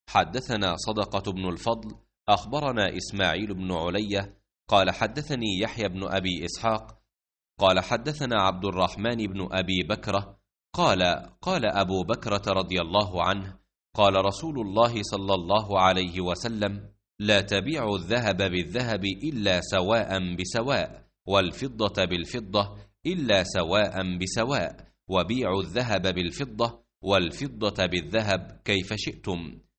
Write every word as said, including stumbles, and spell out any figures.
حدثنا صدقة بن الفضل أخبرنا إسماعيل بن علية قال حدثني يحيى بن أبي إسحاق قال حدثنا عبد الرحمن بن أبي بكرة قال قال أبو بكرة رضي الله عنه قال رسول الله صلى الله عليه وسلم: لا تبيعوا الذهب بالذهب إلا سواء بسواء، والفضة بالفضة إلا سواء بسواء، وبيعوا الذهب بالفضة والفضة بالذهب كيف شئتم.